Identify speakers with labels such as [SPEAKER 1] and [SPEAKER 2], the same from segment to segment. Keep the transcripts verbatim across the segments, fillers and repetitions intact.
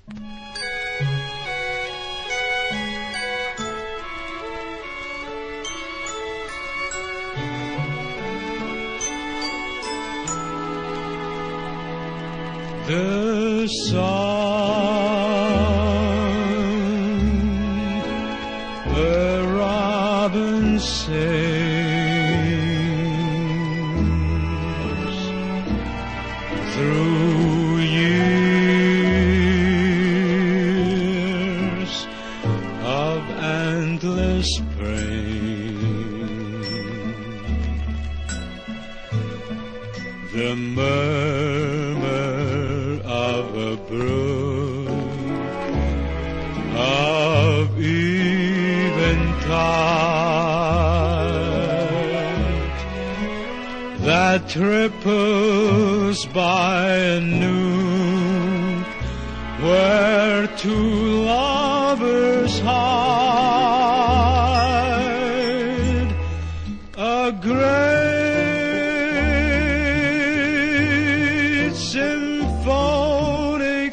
[SPEAKER 1] The song a robin sings through years of endless spring. The murmur of a brook of eventide that ripples by a noon where two lovers hide, a great symphonic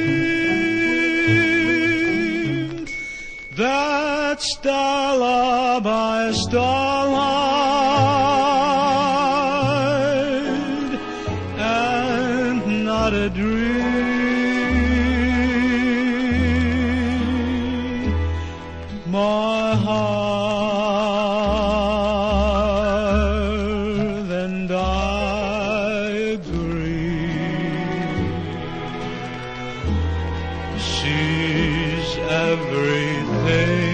[SPEAKER 1] theme that's starlight by starlight and not a dream. My heart and I agree, she's everything